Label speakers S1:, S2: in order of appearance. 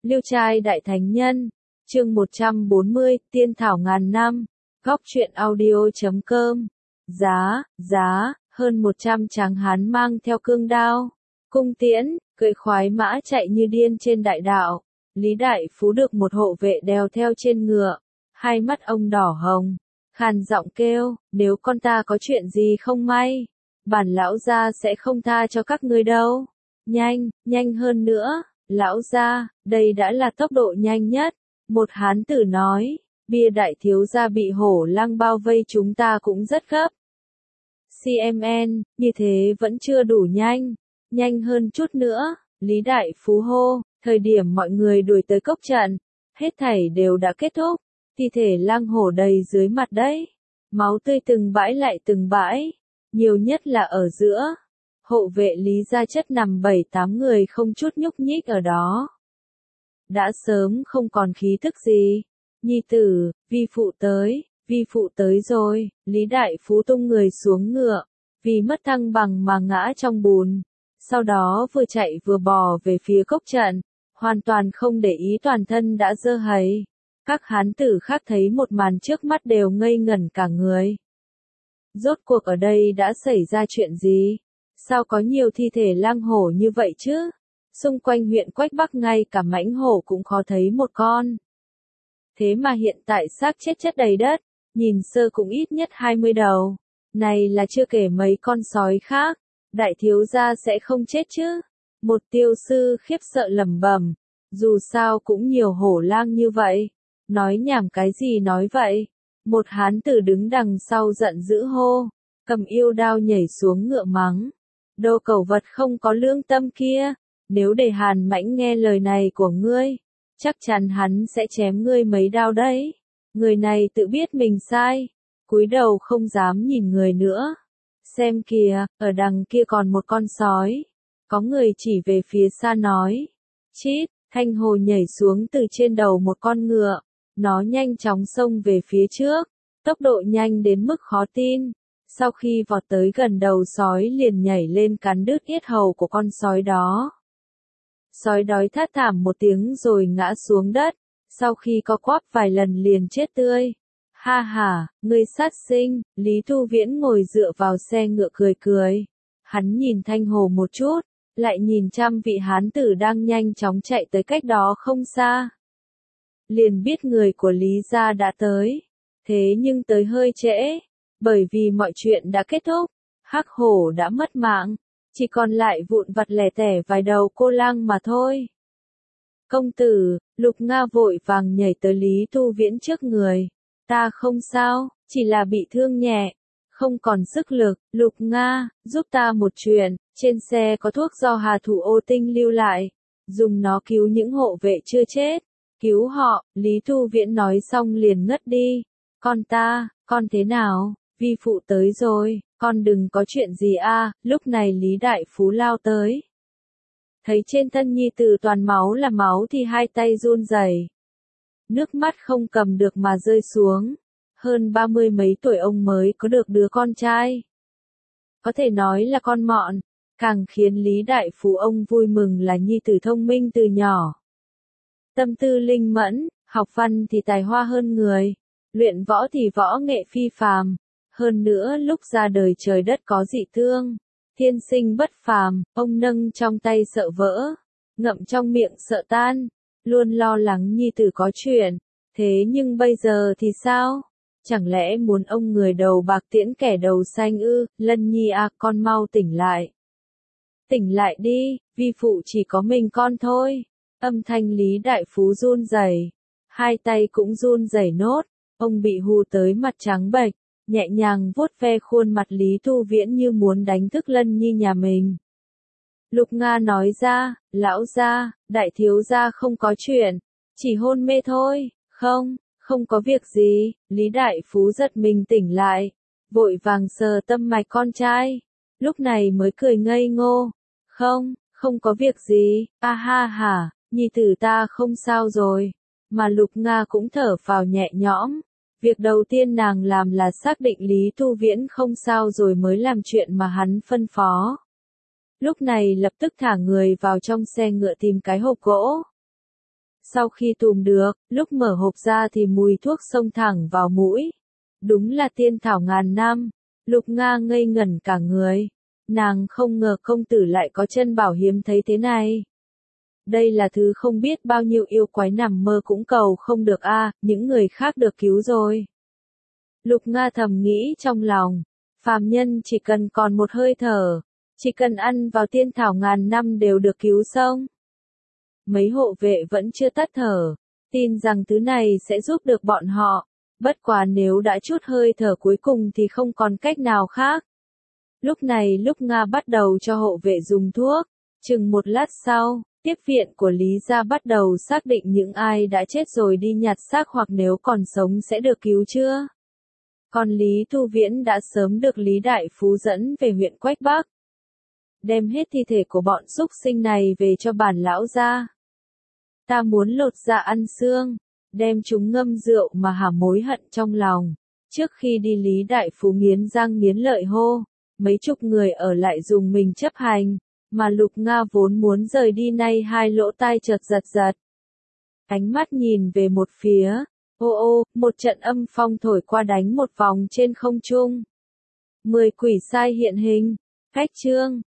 S1: Liêu trai đại thánh nhân, chương 140, tiên thảo ngàn năm, góc truyện audio.com, giá, hơn 100 tráng hán mang theo cương đao, cung tiễn, cưỡi khoái mã chạy như điên trên đại đạo. Lý Đại Phú được một hộ vệ đèo theo trên ngựa, hai mắt ông đỏ hồng, khàn giọng kêu, nếu con ta có chuyện gì không may, bản lão gia sẽ không tha cho các ngươi đâu. Nhanh hơn nữa, lão gia, đây đã là tốc độ nhanh nhất. Một hán tử nói, bia đại thiếu gia bị hổ lang bao vây chúng ta cũng rất gấp. CMN, như thế vẫn chưa đủ nhanh hơn chút nữa, Lý Đại Phú hô, thời điểm mọi người đuổi tới cốc trận, hết thảy đều đã kết thúc, thi thể lang hổ đầy dưới mặt đấy, máu tươi từng bãi lại từng bãi, nhiều nhất là ở giữa. Hộ vệ Lý gia chất nằm 7-8 người không chút nhúc nhích ở đó. Đã sớm không còn khí thức gì. Nhi tử, vi phụ tới rồi, Lý Đại Phú tung người xuống ngựa, vì mất thăng bằng mà ngã trong bùn. Sau đó vừa chạy vừa bò về phía cốc trận, hoàn toàn không để ý toàn thân đã dơ hấy. Các hán tử khác thấy một màn trước mắt đều ngây ngẩn cả người. Rốt cuộc ở đây đã xảy ra chuyện gì? Sao có nhiều thi thể lang hổ như vậy chứ? Xung quanh huyện Quách Bắc ngay cả mãnh hổ cũng khó thấy một con. Thế mà hiện tại xác chết chất đầy đất, nhìn sơ cũng ít nhất 20 đầu. Này là chưa kể mấy con sói khác, đại thiếu gia sẽ không chết chứ? Một tiêu sư khiếp sợ lẩm bẩm, dù sao cũng nhiều hổ lang như vậy. Nói nhảm cái gì nói vậy? Một hán tử đứng đằng sau giận dữ hô, cầm yêu đao nhảy xuống ngựa mắng. Đồ cẩu vật không có lương tâm kia, nếu để Hàn Mãnh nghe lời này của ngươi, chắc chắn hắn sẽ chém ngươi mấy đao đấy. Người này tự biết mình sai, cúi đầu không dám nhìn người nữa. Xem kìa, ở đằng kia còn một con sói. Có người chỉ về phía xa nói. Chít, Thanh Hồ nhảy xuống từ trên đầu một con ngựa. Nó nhanh chóng xông về phía trước, tốc độ nhanh đến mức khó tin. Sau khi vọt tới gần đầu sói liền nhảy lên cắn đứt yết hầu của con sói đó. Sói đói thét thảm một tiếng rồi ngã xuống đất, sau khi co quắp vài lần liền chết tươi. Ha ha, ngươi sát sinh, Lý Thu Viễn ngồi dựa vào xe ngựa cười. Hắn nhìn Thanh Hồ một chút, lại nhìn trăm vị hán tử đang nhanh chóng chạy tới cách đó không xa. Liền biết người của Lý gia đã tới, thế nhưng tới hơi trễ, bởi vì mọi chuyện đã kết thúc, Hắc Hổ đã mất mạng, chỉ còn lại vụn vặt lẻ tẻ vài đầu cô lang mà thôi. Công tử, Lục Nga vội vàng nhảy tới Lý Thu Viễn trước người, ta không sao, chỉ là bị thương nhẹ, không còn sức lực. Lục Nga, giúp ta một chuyện, trên xe có thuốc do Hà Thủ Ô Tinh lưu lại, dùng nó cứu những hộ vệ chưa chết. Cứu họ, Lý Thu Viễn nói xong liền ngất đi. Con thế nào? Vi phụ tới rồi, con đừng có chuyện gì a. Lúc này Lý Đại Phú lao tới. Thấy trên thân nhi tử toàn máu là máu thì hai tay run rẩy. Nước mắt không cầm được mà rơi xuống. Hơn 30 mấy tuổi ông mới có được đứa con trai. Có thể nói là con mọn, càng khiến Lý Đại Phú ông vui mừng là nhi tử thông minh từ nhỏ. Tâm tư linh mẫn, học văn thì tài hoa hơn người, luyện võ thì võ nghệ phi phàm, hơn nữa lúc ra đời trời đất có dị thương, thiên sinh bất phàm, ông nâng trong tay sợ vỡ, ngậm trong miệng sợ tan, luôn lo lắng nhi tử có chuyện, thế nhưng bây giờ thì sao? Chẳng lẽ muốn ông người đầu bạc tiễn kẻ đầu xanh ư? Lân Nhi à, con mau tỉnh lại. Tỉnh lại đi, vi phụ chỉ có mình con thôi. Âm thanh Lý Đại Phú run rẩy, hai tay cũng run rẩy nốt, ông bị hù tới mặt trắng bệch, nhẹ nhàng vuốt ve khuôn mặt Lý Thu Viễn như muốn đánh thức Lân Nhi nhà mình. Lục Nga nói ra, lão gia, đại thiếu gia không có chuyện, chỉ hôn mê thôi. Không có việc gì. Lý Đại Phú giật mình tỉnh lại, vội vàng sờ tâm mạch con trai, lúc này mới cười ngây ngô. Không có việc gì, a ha ha. Nhi tử ta không sao rồi, mà Lục Nga cũng thở phào nhẹ nhõm. Việc đầu tiên nàng làm là xác định Lý Thu Viễn không sao rồi mới làm chuyện mà hắn phân phó. Lúc này lập tức thả người vào trong xe ngựa tìm cái hộp gỗ. Sau khi tùm được, lúc mở hộp ra thì mùi thuốc xông thẳng vào mũi. Đúng là tiên thảo ngàn năm. Lục Nga ngây ngẩn cả người. Nàng không ngờ công tử lại có chân bảo hiếm thấy thế này. Đây là thứ không biết bao nhiêu yêu quái nằm mơ cũng cầu không được a, những người khác được cứu rồi. Lục Nga thầm nghĩ trong lòng, phàm nhân chỉ cần còn một hơi thở, chỉ cần ăn vào tiên thảo ngàn năm đều được cứu sống. Mấy hộ vệ vẫn chưa tắt thở, tin rằng thứ này sẽ giúp được bọn họ, bất quá nếu đã chút hơi thở cuối cùng thì không còn cách nào khác. Lúc này Lục Nga bắt đầu cho hộ vệ dùng thuốc, chừng một lát sau, tiếp viện của Lý gia bắt đầu xác định những ai đã chết rồi đi nhặt xác hoặc nếu còn sống sẽ được cứu chữa. Còn Lý Thu Viễn đã sớm được Lý Đại Phú dẫn về huyện Quách Bắc. Đem hết thi thể của bọn súc sinh này về cho bản lão gia. Ta muốn lột da ăn xương, đem chúng ngâm rượu mà hả mối hận trong lòng. Trước khi đi Lý Đại Phú nghiến răng nghiến lợi hô, mấy chục người ở lại dùng mình chấp hành, mà Lục Nga vốn muốn rời đi nay hai lỗ tai chợt giật giật. Ánh mắt nhìn về một phía, ô ô, một trận âm phong thổi qua đánh một vòng trên không trung. 10 quỷ sai hiện hình, cách chương.